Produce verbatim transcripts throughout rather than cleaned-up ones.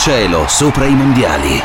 cielo sopra i mondiali.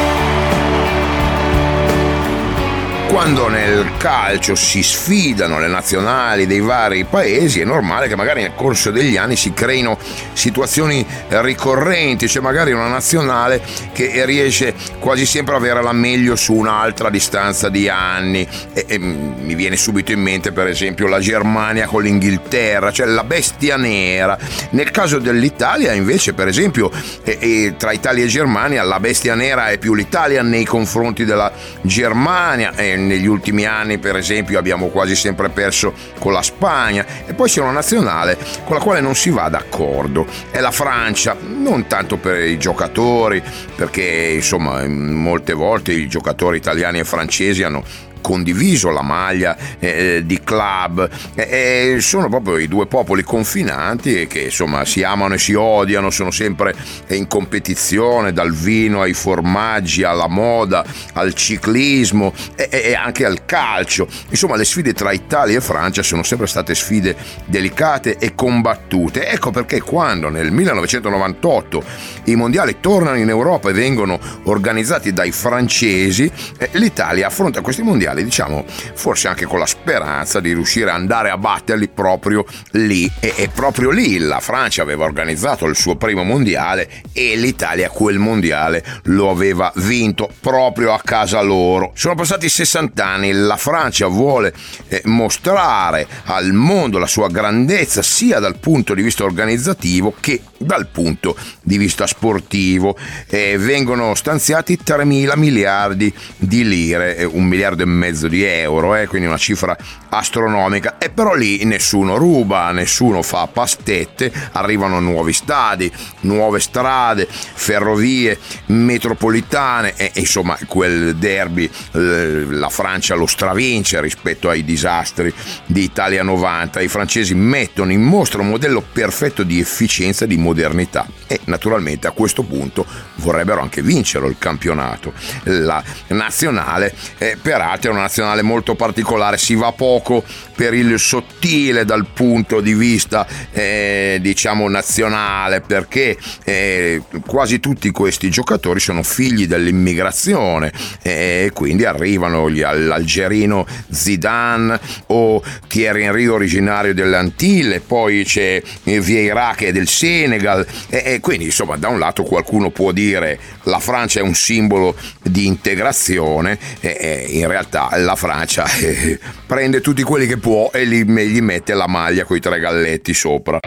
Quando nel calcio si sfidano le nazionali dei vari paesi è normale che magari nel corso degli anni si creino situazioni ricorrenti, cioè magari una nazionale che riesce quasi sempre ad avere la meglio su un'altra distanza di anni e, e mi viene subito in mente per esempio la Germania con l'Inghilterra, cioè la bestia nera. Nel caso dell'Italia invece per esempio e, e tra Italia e Germania la bestia nera è più l'Italia nei confronti della Germania e negli ultimi anni per esempio abbiamo quasi sempre perso con la Spagna e poi c'è una nazionale con la quale non si va d'accordo, è la Francia, non tanto per i giocatori perché insomma molte volte i giocatori italiani e francesi hanno condiviso la maglia eh, di club e eh, sono proprio i due popoli confinanti che insomma si amano e si odiano, sono sempre in competizione dal vino ai formaggi alla moda al ciclismo e, e anche al calcio. Insomma le sfide tra Italia e Francia sono sempre state sfide delicate e combattute. Ecco perché quando nel millenovecentonovantotto i mondiali tornano in Europa e vengono organizzati dai francesi, eh, l'Italia affronta questi mondiali diciamo forse anche con la speranza di riuscire ad andare a batterli proprio lì e, e proprio lì la Francia aveva organizzato il suo primo mondiale e l'Italia quel mondiale lo aveva vinto proprio a casa loro. Sono passati sessanta anni, la Francia vuole eh, mostrare al mondo la sua grandezza sia dal punto di vista organizzativo che dal punto di vista sportivo. Eh, vengono stanziati tremila miliardi di lire, eh, un miliardo e mezzo di euro, eh, quindi una cifra astronomica e però lì nessuno ruba, nessuno fa pastette, arrivano nuovi stadi, nuove strade, ferrovie, metropolitane e insomma quel derby eh, la Francia lo stravince rispetto ai disastri di Italia novanta. I francesi mettono in mostra un modello perfetto di efficienza, di modernità e naturalmente a questo punto vorrebbero anche vincere il campionato. La nazionale eh, peraltro è una nazionale molto particolare, si va poco per il sottile dal punto di vista eh, diciamo nazionale perché eh, quasi tutti questi giocatori sono figli dell'immigrazione e eh, quindi arrivano gli, l'algerino Zidane o Thierry Henry originario delle Antille, poi c'è Vieira che è del Senegal e, e quindi insomma da un lato qualcuno può dire la Francia è un simbolo di integrazione e, e in realtà la Francia eh, prende tutti quelli che può e gli, gli mette la maglia con i tre galletti sopra.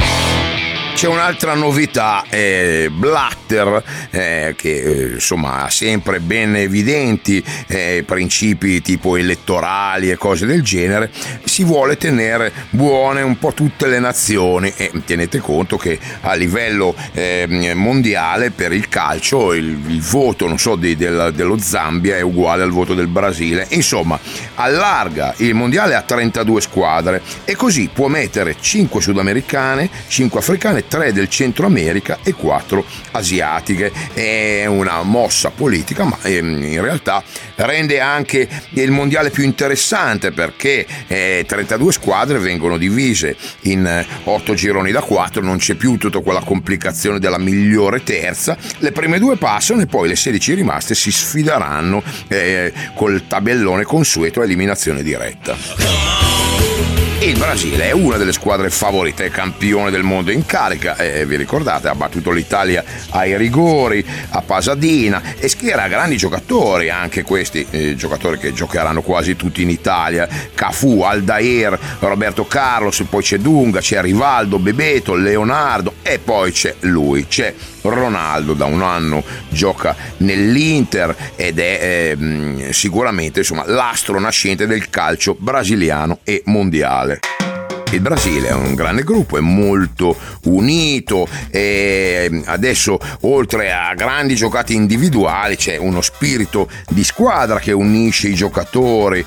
C'è un'altra novità, eh, Blatter, eh, che eh, insomma ha sempre ben evidenti eh, principi tipo elettorali e cose del genere, si vuole tenere buone un po' tutte le nazioni e tenete conto che a livello eh, mondiale per il calcio il, il voto non so di, del, dello Zambia è uguale al voto del Brasile, insomma allarga il mondiale a trentadue squadre e così può mettere cinque sudamericane, cinque africane, tre del Centro America e quattro asiatiche. È una mossa politica ma in realtà rende anche il mondiale più interessante perché eh, trentadue squadre vengono divise in otto gironi da quattro, non c'è più tutta quella complicazione della migliore terza, le prime due passano e poi le sedici rimaste si sfideranno eh, col tabellone consueto a eliminazione diretta. Il Brasile è una delle squadre favorite, è campione del mondo in carica, eh, vi ricordate, ha battuto l'Italia ai rigori a Pasadena e schiera grandi giocatori, anche questi eh, giocatori che giocheranno quasi tutti in Italia, Cafu, Aldair, Roberto Carlos, poi c'è Dunga, c'è Rivaldo, Bebeto, Leonardo e poi c'è lui, c'è Ronaldo, da un anno gioca nell'Inter ed è eh, sicuramente insomma l'astro nascente del calcio brasiliano e mondiale. Il Brasile è un grande gruppo, è molto unito e adesso oltre a grandi giocate individuali c'è uno spirito di squadra che unisce i giocatori.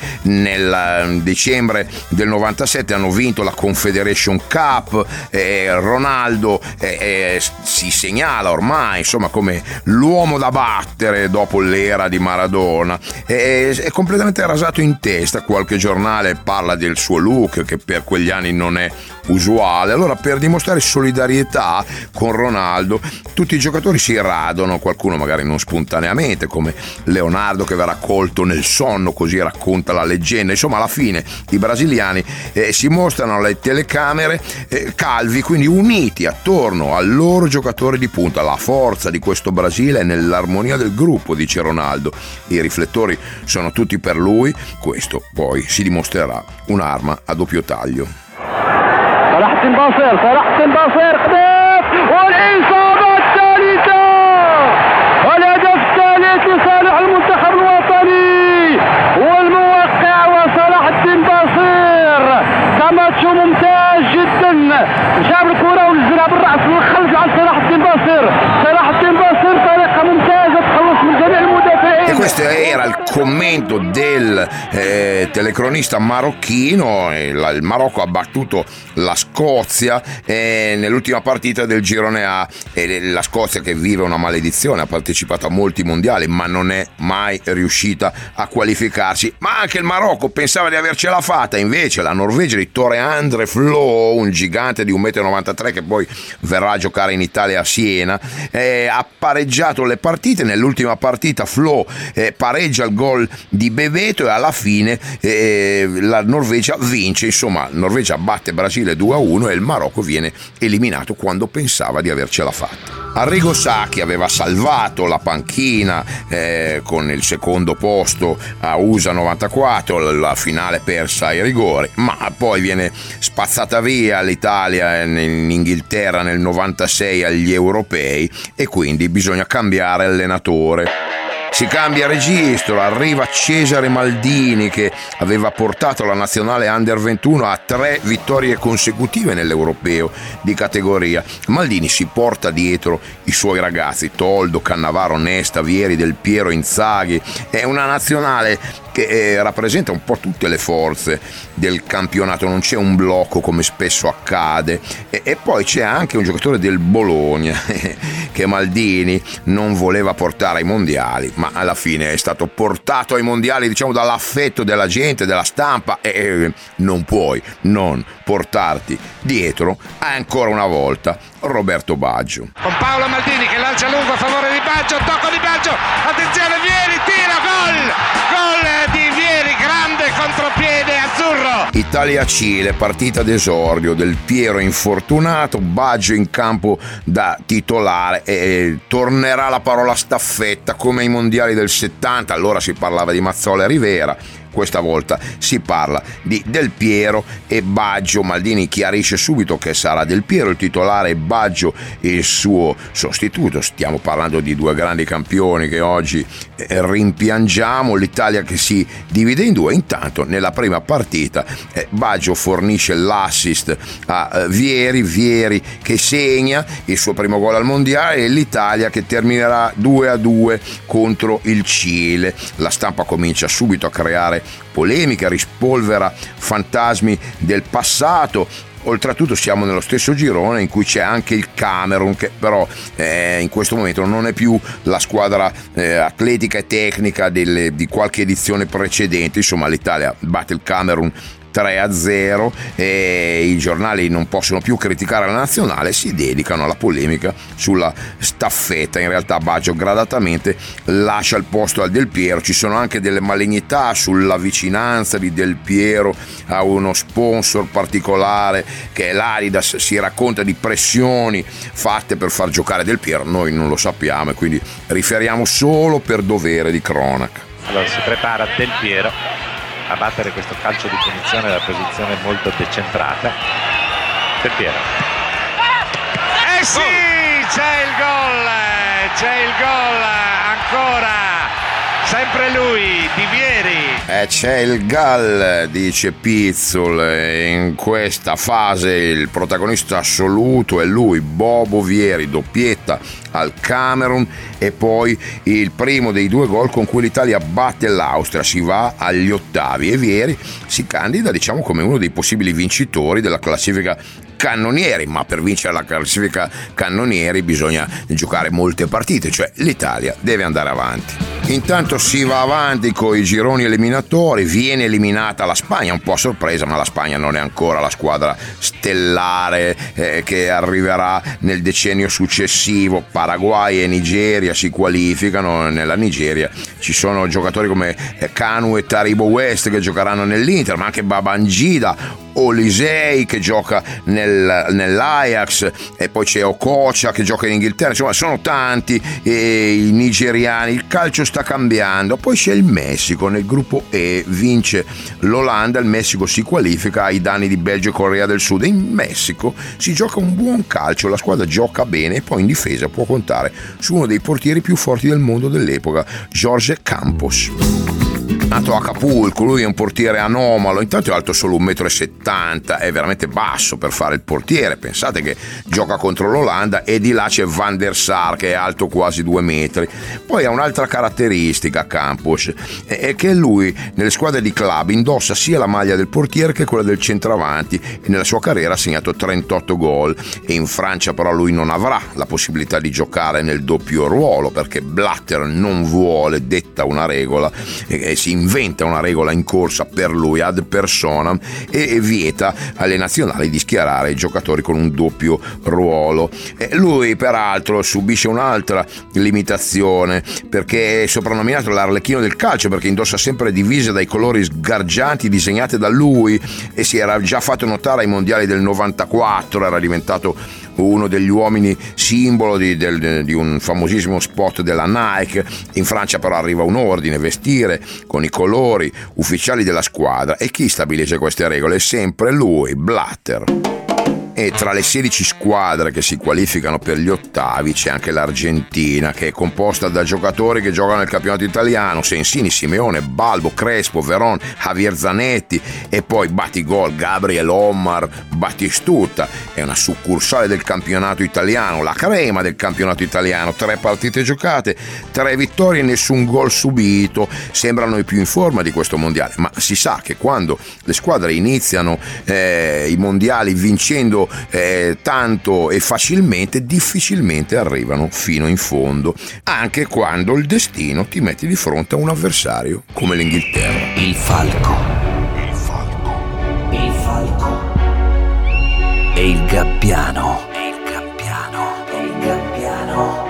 Nel dicembre del novantasette hanno vinto la Confederation Cup e Ronaldo eh, eh, si segnala ormai insomma come l'uomo da battere dopo l'era di Maradona, è, è completamente rasato in testa, qualche giornale parla del suo look che per quegli anni brasiliani non è usuale. Allora, per dimostrare solidarietà con Ronaldo, tutti i giocatori si radono, qualcuno magari non spontaneamente, come Leonardo che verrà colto nel sonno, così racconta la leggenda. Insomma, alla fine i brasiliani eh, si mostrano alle telecamere eh, calvi, quindi uniti attorno al loro giocatore di punta. La forza di questo Brasile è nell'armonia del gruppo, dice Ronaldo. I riflettori sono tutti per lui, questo poi si dimostrerà un'arma a doppio taglio. صلاح الدين باصير صلاح الدين باصير قدام والإصابة الثالثة والهدف الثالث لصالح المنتخب الوطني والموقع وصلاح الدين باصير. كماتش ممتاز جدا، جاب الكرة ونزلها بالرأس والخلف على صلاح الدين باصير. صلاح الدين باصير طريقة ممتازة تخلص من جميع المدافعين. E questo era il commento del eh, telecronista marocchino. Il Marocco ha battuto la Scozia eh, nell'ultima partita del girone A, e la Scozia, che vive una maledizione, ha partecipato a molti mondiali ma non è mai riuscita a qualificarsi. Ma anche il Marocco pensava di avercela fatta, invece la Norvegia di Tore Andre Flo, un gigante di uno virgola novantatré metri che poi verrà a giocare in Italia a Siena, eh, ha pareggiato le partite. Nell'ultima partita Flo eh, pareggia il gol di Bebeto e alla fine eh, la Norvegia vince. Insomma, Norvegia batte Brasile due a uno e il Marocco viene eliminato quando pensava di avercela fatta. Arrigo Sacchi aveva salvato la panchina eh, con il secondo posto a U S A novantaquattro, la finale persa ai rigori, ma poi viene spazzata via l'Italia in Inghilterra nel novantasei agli europei e quindi bisogna cambiare allenatore. Si cambia registro, arriva Cesare Maldini, che aveva portato la nazionale under ventuno a tre vittorie consecutive nell'europeo di categoria. Maldini si porta dietro i suoi ragazzi, Toldo, Cannavaro, Nesta, Vieri, Del Piero, Inzaghi. È una nazionale che eh, rappresenta un po' tutte le forze del campionato, non c'è un blocco come spesso accade. E, e poi c'è anche un giocatore del Bologna che Maldini non voleva portare ai mondiali, ma alla fine è stato portato ai mondiali, diciamo, dall'affetto della gente, della stampa, e eh, non puoi non portarti dietro ancora una volta Roberto Baggio. Con Paolo Maldini che lancia lungo a favore di Baggio, tocco di Baggio, attenzione, Vieri, tira, gol! Gol di Vieri, grande contropiede azzurro. Italia-Cile, partita d'esordio, Del Piero infortunato, Baggio in campo da titolare, e tornerà la parola staffetta come ai mondiali del settanta. Allora si parlava di Mazzola e Rivera, questa volta si parla di Del Piero e Baggio. Maldini chiarisce subito che sarà Del Piero il titolare e Baggio il suo sostituto. Stiamo parlando di due grandi campioni che oggi rimpiangiamo, l'Italia che si divide in due. Intanto nella prima partita eh, Baggio fornisce l'assist a eh, Vieri, Vieri che segna il suo primo gol al mondiale, e l'Italia che terminerà due a due contro il Cile. La stampa comincia subito a creare polemica, rispolvera fantasmi del passato. Oltretutto siamo nello stesso girone in cui c'è anche il Camerun, che però eh, in questo momento non è più la squadra eh, atletica e tecnica delle, di qualche edizione precedente. Insomma, l'Italia batte il Camerun tre a zero e i giornali non possono più criticare la nazionale, si dedicano alla polemica sulla staffetta. In realtà Baggio gradatamente lascia il posto al Del Piero. Ci sono anche delle malignità sulla vicinanza di Del Piero a uno sponsor particolare che è l'Adidas. Si racconta di pressioni fatte per far giocare Del Piero, noi non lo sappiamo e quindi riferiamo solo per dovere di cronaca. Allora si prepara Del Piero a battere questo calcio di punizione da posizione molto decentrata. Del Piero. Eh sì, c'è il gol, c'è il gol ancora. Sempre lui, Di Vieri. Eh, c'è il gol, dice Pizzol. In questa fase il protagonista assoluto è lui, Bobo Vieri, doppietta al Camerun e poi il primo dei due gol con cui l'Italia batte l'Austria. Si va agli ottavi e Vieri si candida, diciamo, come uno dei possibili vincitori della classifica cannonieri, ma per vincere la classifica cannonieri bisogna giocare molte partite, cioè l'Italia deve andare avanti. Intanto si va avanti con i gironi eliminatori, viene eliminata la Spagna, un po' a sorpresa, ma la Spagna non è ancora la squadra stellare eh, che arriverà nel decennio successivo. Paraguay e Nigeria si qualificano, nella Nigeria ci sono giocatori come Kanu e Taribo West che giocheranno nell'Inter, ma anche Babangida, Olisei che gioca nel, nell'Ajax, e poi c'è Okocha che gioca in Inghilterra. Insomma, sono tanti eh, i nigeriani. Il calcio sta cambiando. Poi c'è il Messico nel gruppo E, vince l'Olanda, il Messico si qualifica ai danni di Belgio e Corea del Sud. In Messico si gioca un buon calcio, la squadra gioca bene e poi in difesa può contare su uno dei portieri più forti del mondo dell'epoca, Jorge Campos. Nato a Acapulco, lui è un portiere anomalo, intanto è alto solo un metro e settanta, è veramente basso per fare il portiere. Pensate che gioca contro l'Olanda, e di là c'è Van der Sar che è alto quasi due metri. Poi ha un'altra caratteristica Campos, è che lui nelle squadre di club indossa sia la maglia del portiere che quella del centravanti, e nella sua carriera ha segnato trentotto gol. E in Francia però lui non avrà la possibilità di giocare nel doppio ruolo, perché Blatter non vuole, detta una regola, e si inventa una regola in corsa per lui ad personam, e vieta alle nazionali di schierare i giocatori con un doppio ruolo. E lui peraltro subisce un'altra limitazione, perché è soprannominato l'Arlecchino del calcio perché indossa sempre divise dai colori sgargianti disegnate da lui, e si era già fatto notare ai mondiali del novantaquattro, era diventato uno degli uomini simbolo di, del, di un famosissimo spot della Nike. In Francia però arriva un ordine: vestire con i colori ufficiali della squadra, e chi stabilisce queste regole è sempre lui, Blatter. E tra le sedici squadre che si qualificano per gli ottavi c'è anche l'Argentina, che è composta da giocatori che giocano nel campionato italiano: Sensini, Simeone, Balbo, Crespo, Veron, Javier Zanetti, e poi Batigol, Gabriel Omar, Batistuta. È una succursale del campionato italiano, la crema del campionato italiano. Tre partite giocate, tre vittorie e nessun gol subito. Sembrano i più in forma di questo mondiale, ma si sa che quando le squadre iniziano eh, i mondiali vincendo Eh, tanto e facilmente, difficilmente arrivano fino in fondo, anche quando il destino ti mette di fronte a un avversario come l'Inghilterra. Il falco, il falco, il falco e il gabbiano, e il gabbiano, e il gabbiano.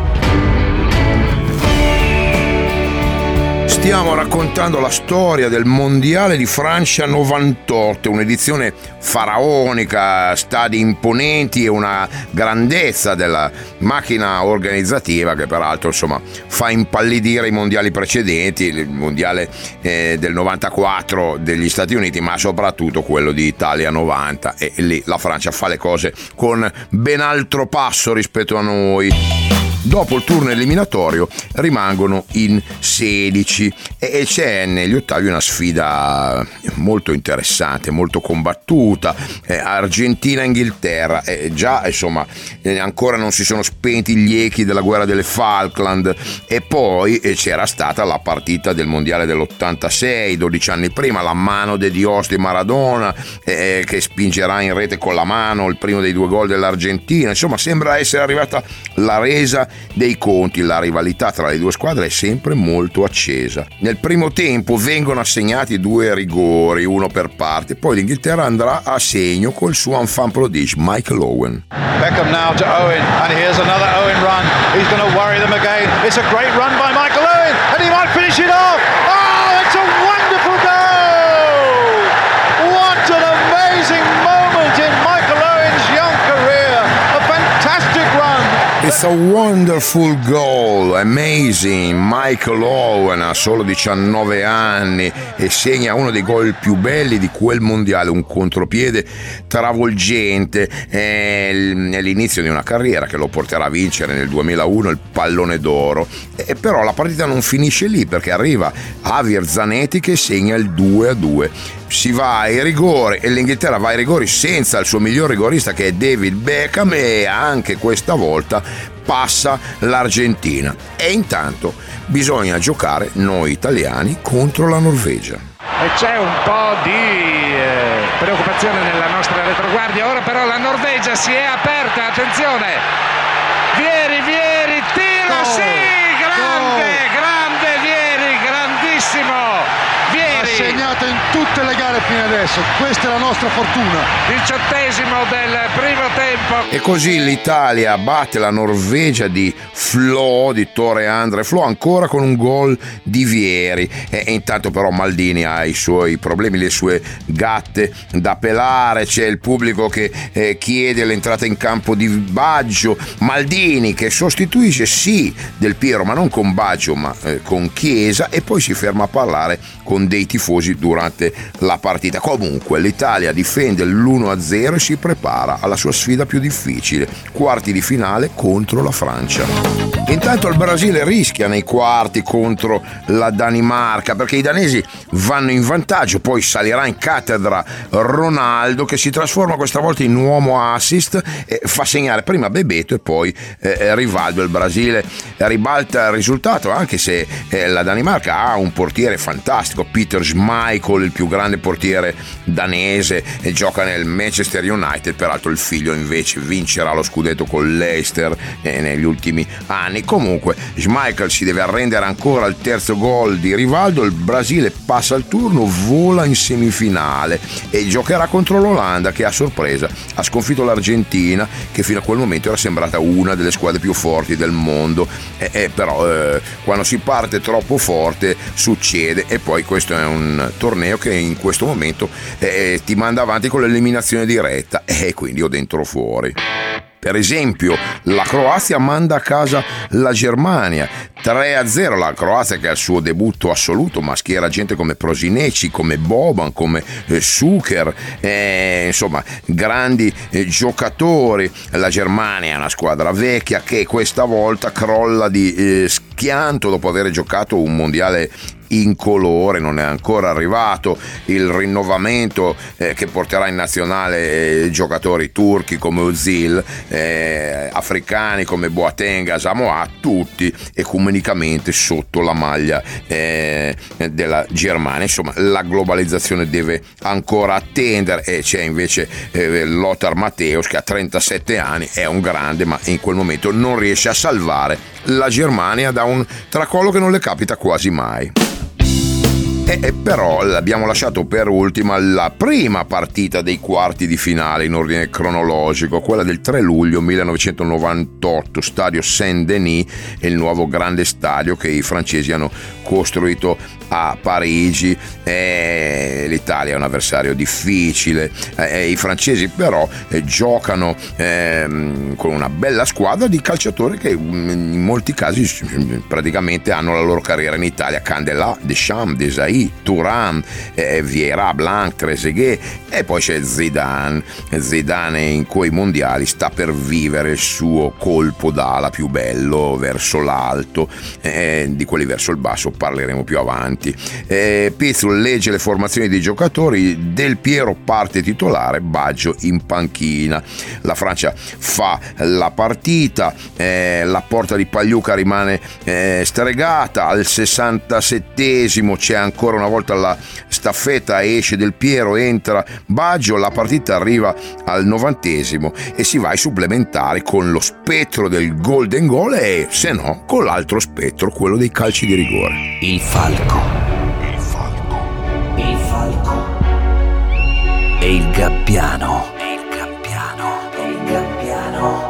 Stiamo raccontando la storia del Mondiale di Francia novantotto, un'edizione faraonica, stadi imponenti e una grandezza della macchina organizzativa che peraltro insomma fa impallidire i mondiali precedenti, il mondiale eh, del novantaquattro degli Stati Uniti, ma soprattutto quello di Italia novanta, e lì la Francia fa le cose con ben altro passo rispetto a noi. Dopo il turno eliminatorio rimangono in sedici e c'è negli ottavi una sfida molto interessante, molto combattuta. eh, Argentina-Inghilterra, eh, già insomma eh, ancora non si sono spenti gli echi della guerra delle Falkland, e poi eh, c'era stata la partita del mondiale dell'ottantasei, dodici anni prima, la mano de Dios di Maradona eh, che spingerà in rete con la mano il primo dei due gol dell'Argentina. Insomma, sembra essere arrivata la resa dei conti. La rivalità tra le due squadre è sempre molto accesa. Nel primo tempo vengono assegnati due rigori, uno per parte, poi l'Inghilterra andrà a segno col suo enfant prodige Michael Owen. Beckham now to Owen, and here's another Owen run. He's going to worry them again. It's a great run by Michael Owen, and he might finish it off. Oh, it's a wonderful goal! What an amazing moment in Michael Owen's young career. A fantastic run. It's a wonderful goal, amazing. Michael Owen ha solo diciannove anni e segna uno dei gol più belli di quel mondiale, un contropiede travolgente. È l'inizio di una carriera che lo porterà a vincere nel duemilauno il pallone d'oro. E però la partita non finisce lì, perché arriva Javier Zanetti che segna il due a due. Si va ai rigori e l'Inghilterra va ai rigori senza il suo miglior rigorista, che è David Beckham, e anche questa volta passa l'Argentina. E intanto bisogna giocare noi italiani contro la Norvegia. e c'è un po' di eh, preoccupazione nella nostra retroguardia. Ora però la Norvegia si è aperta, attenzione, Vieri, Vieri, tiro, Gol, sì, grande, gol. grande Vieri, grandissimo Ha Vieri, segnato in tutte le gare fino adesso, questa è la nostra fortuna. diciottesimo del primo tempo. E così l'Italia batte la Norvegia di Flo, di Tore Andre Flo, ancora con un gol di Vieri. E, e intanto però Maldini ha i suoi problemi, le sue gatte da pelare, c'è il pubblico che eh, chiede l'entrata in campo di Baggio, Maldini che sostituisce sì Del Piero ma non con Baggio ma eh, con Chiesa, e poi si ferma a parlare con dei tifosi durante la partita. Comunque l'Italia difende l'uno a zero e si prepara alla sua sfida più difficile, quarti di finale contro la Francia. Intanto il Brasile rischia nei quarti contro la Danimarca perché i danesi vanno in vantaggio, poi salirà in cattedra Ronaldo che si trasforma questa volta in uomo assist e fa segnare prima Bebeto e poi eh, Rivaldo. Il Brasile ribalta il risultato anche se eh, la Danimarca ha un portiere fantastico, Peter Schmeichel, il più grande portiere danese, e gioca nel Manchester United, peraltro il figlio invece vincerà lo scudetto con Leicester eh, negli ultimi anni. Comunque Schmeichel si deve arrendere ancora al terzo gol di Rivaldo, il Brasile passa il turno, vola in semifinale e giocherà contro l'Olanda che a sorpresa ha sconfitto l'Argentina che fino a quel momento era sembrata una delle squadre più forti del mondo, e, e però eh, quando si parte troppo forte succede, e poi questo è un torneo che in questo momento eh, ti manda avanti con l'eliminazione diretta e quindi o dentro o fuori. Per esempio, la Croazia manda a casa la Germania tre a zero. La Croazia che ha il suo debutto assoluto, ma schiera gente come Prosineci, come Boban, come eh, Suker, eh, insomma grandi eh, giocatori. La Germania è una squadra vecchia che questa volta crolla di eh, schianto dopo aver giocato un mondiale incolore, non è ancora arrivato il rinnovamento eh, che porterà in nazionale eh, giocatori turchi come Özil, eh, africani come Boateng, Asamoah, tutti ecumenicamente sotto la maglia eh, della Germania. Insomma, la globalizzazione deve ancora attendere, e c'è invece eh, Lothar Matthäus che a trentasette anni è un grande, ma in quel momento non riesce a salvare la Germania da un tracollo che non le capita quasi mai. E, e però l'abbiamo lasciato per ultima la prima partita dei quarti di finale in ordine cronologico, quella del tre luglio millenovecentonovantotto, stadio Saint-Denis, il nuovo grande stadio che i francesi hanno costruito a Parigi. E l'Italia è un avversario difficile, e i francesi però eh, giocano eh, con una bella squadra di calciatori che in molti casi praticamente hanno la loro carriera in Italia: Candelà, Deschamps, Desailly, Thuram, eh, Vieira, Blanc, Trezeguet, e poi c'è Zidane. Zidane in quei mondiali sta per vivere il suo colpo d'ala più bello verso l'alto, eh, di quelli verso il basso parleremo più avanti. eh, Pizzul legge le formazioni dei giocatori, Del Piero parte titolare, Baggio in panchina. La Francia fa la partita, eh, la porta di Pagliuca rimane eh, stregata, al sessantasettesimo c'è ancora una volta la staffetta, esce Del Piero, entra Baggio, la partita arriva al novantesimo e si va ai supplementari con lo spettro del golden goal e, se no, con l'altro spettro, quello dei calci di rigore. Il falco. Il falco. Il falco. E il gabbiano. E il gabbiano. E il gabbiano.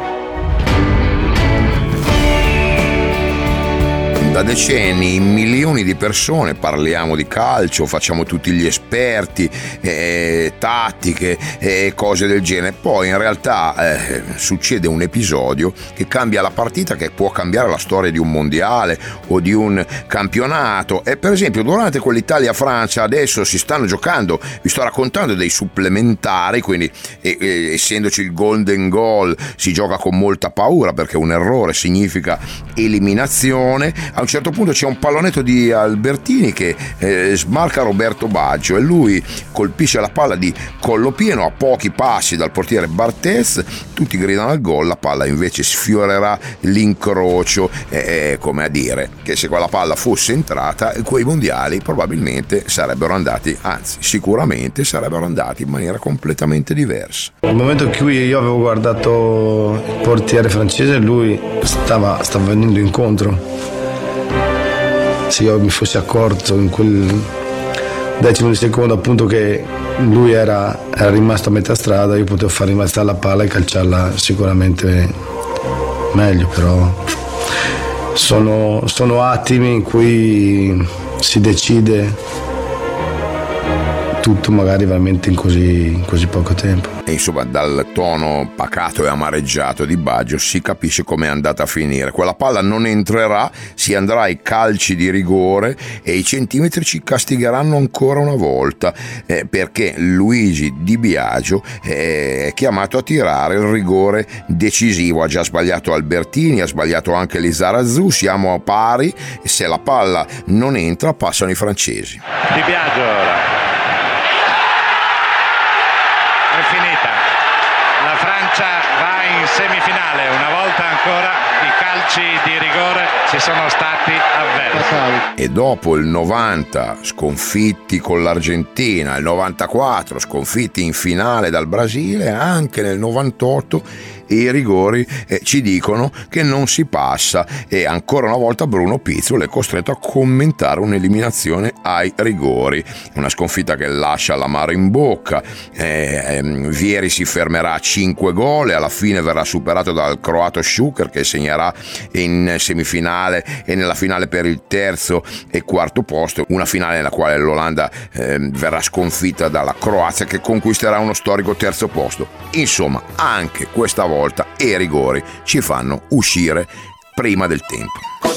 Da decenni milioni di persone parliamo di calcio, facciamo tutti gli esperti, eh, tattiche e eh, cose del genere. Poi in realtà eh, succede un episodio che cambia la partita, che può cambiare la storia di un mondiale o di un campionato. E per esempio durante quell'Italia-Francia adesso si stanno giocando, vi sto raccontando dei supplementari, quindi eh, eh, essendoci il golden goal si gioca con molta paura perché un errore significa eliminazione. A un certo punto c'è un pallonetto di Albertini che eh, smarca Roberto Baggio e lui colpisce la palla di collo pieno a pochi passi dal portiere Barthez, tutti gridano al gol, la palla invece sfiorerà l'incrocio, eh, come a dire che se quella palla fosse entrata quei mondiali probabilmente sarebbero andati, anzi sicuramente sarebbero andati in maniera completamente diversa. Nel momento in cui io avevo guardato il portiere francese, lui stava, stava venendo incontro. Se io mi fossi accorto in quel decimo di secondo appunto che lui era, era rimasto a metà strada, io potevo far rimbalzare la palla e calciarla sicuramente meglio, però sono, sono attimi in cui si decide tutto magari veramente in così, in così poco tempo. E insomma, dal tono pacato e amareggiato di Baggio si capisce com'è andata a finire. Quella palla non entrerà, si andrà ai calci di rigore e i centimetri ci castigheranno ancora una volta, eh, perché Luigi Di Biagio è chiamato a tirare il rigore decisivo. Ha già sbagliato Albertini, ha sbagliato anche Lizarazu, siamo a pari, se la palla non entra passano i francesi. Di Biagio ora. È finita, la Francia va in semifinale, una volta ancora i calci di rigore ci sono stati avversi. E dopo il novanta sconfitti con l'Argentina, il novantaquattro sconfitti in finale dal Brasile, anche nel novantotto i rigori eh, ci dicono che non si passa e ancora una volta Bruno Pizzol è costretto a commentare un'eliminazione ai rigori, una sconfitta che lascia l'amaro in bocca. eh, ehm, Vieri si fermerà a cinque gol e alla fine verrà superato dal croato Šuker, che segnerà in semifinale e nella finale per il terzo e quarto posto, una finale nella quale l'Olanda eh, verrà sconfitta dalla Croazia, che conquisterà uno storico terzo posto. Insomma, anche questa volta i rigori ci fanno uscire prima del tempo.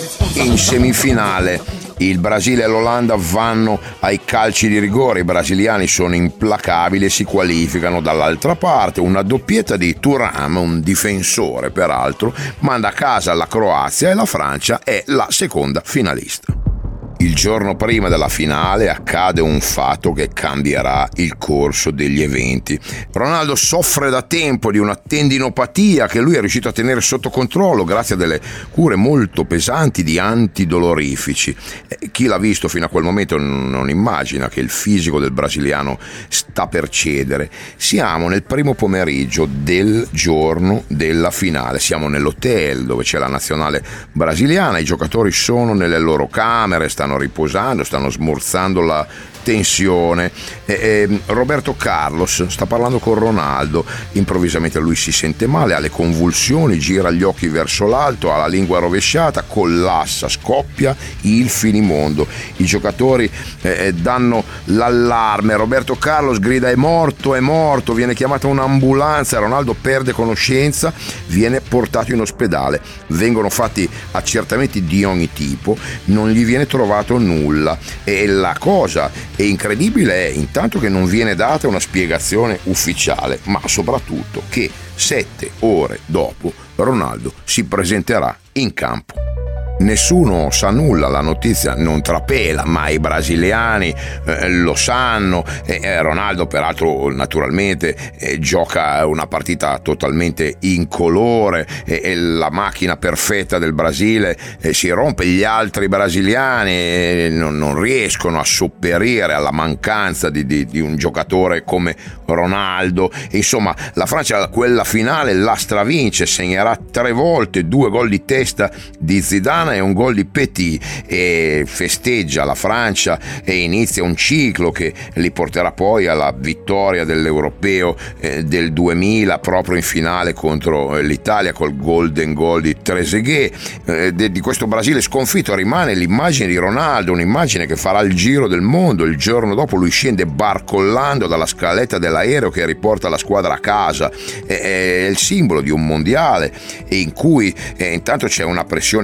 In semifinale il Brasile e l'Olanda vanno ai calci di rigore, i brasiliani sono implacabili e si qualificano. Dall'altra parte una doppietta di Thuram, un difensore peraltro, manda a casa la Croazia e la Francia è la seconda finalista. Il giorno prima della finale accade un fatto che cambierà il corso degli eventi. Ronaldo soffre da tempo di una tendinopatia che lui è riuscito a tenere sotto controllo grazie a delle cure molto pesanti di antidolorifici. Eh, chi l'ha visto fino a quel momento non immagina che il fisico del brasiliano sta per cedere. Siamo nel primo pomeriggio del giorno della finale, siamo nell'hotel dove c'è la nazionale brasiliana, i giocatori sono nelle loro camere, stanno riposando, stanno smorzando la tensione. E, e, Roberto Carlos sta parlando con Ronaldo, improvvisamente lui si sente male, ha le convulsioni, gira gli occhi verso l'alto, ha la lingua rovesciata, collassa, scoppia il finimondo. I giocatori eh, danno l'allarme, Roberto Carlos grida è morto, è morto, viene chiamata un'ambulanza, Ronaldo perde conoscenza, viene portato in ospedale, vengono fatti accertamenti di ogni tipo, non gli viene trovato nulla e la cosa è incredibile è intanto che non viene data una spiegazione ufficiale, ma soprattutto che sette ore dopo Ronaldo si presenterà in campo. Nessuno sa nulla, la notizia non trapela, ma i brasiliani eh, lo sanno. Eh, Ronaldo peraltro naturalmente eh, gioca una partita totalmente incolore e eh, la macchina perfetta del Brasile eh, si rompe, gli altri brasiliani eh, non, non riescono a sopperire alla mancanza di, di, di un giocatore come Ronaldo. Insomma, la Francia quella finale la stravince, segnerà tre volte, due gol di testa di Zidane e un gol di Petit e festeggia la Francia e inizia un ciclo che li porterà poi alla vittoria dell'Europeo eh, del duemila proprio in finale contro l'Italia col golden goal di Trezeguet. Eh, de, di questo Brasile sconfitto rimane l'immagine di Ronaldo, un'immagine che farà il giro del mondo. Il giorno dopo lui scende barcollando dalla scaletta dell'aereo che riporta la squadra a casa, è, è il simbolo di un mondiale in cui eh, intanto c'è una pressione incredibile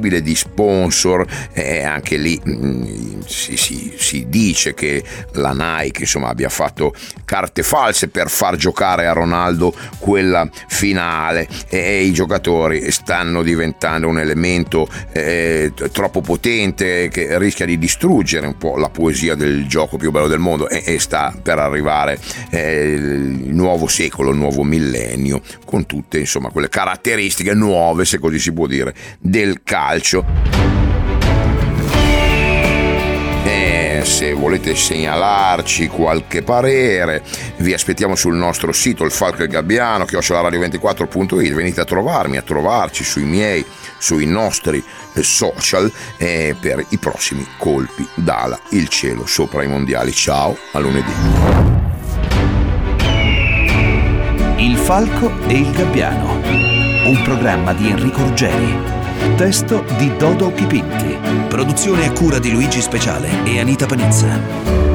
incredibile di sponsor, e anche lì mh, si, si, si dice che la Nike insomma abbia fatto carte false per far giocare a Ronaldo quella finale, e i giocatori stanno diventando un elemento eh, troppo potente che rischia di distruggere un po' la poesia del gioco più bello del mondo, e, e sta per arrivare eh, il nuovo secolo, il nuovo millennio, con tutte insomma quelle caratteristiche nuove, se così si può dire, del calcio. Se volete segnalarci qualche parere, vi aspettiamo sul nostro sito il Falco e il Gabbiano chiocciola radio ventiquattro punto it. Venite a trovarmi, a trovarci sui miei, sui nostri social eh, per i prossimi colpi d'ala, il cielo sopra i mondiali. Ciao, a lunedì. Il Falco e il Gabbiano, un programma di Enrico Ruggeri. Testo di Dodo Chipinti. Produzione a cura di Luigi Speciale e Anita Panizza.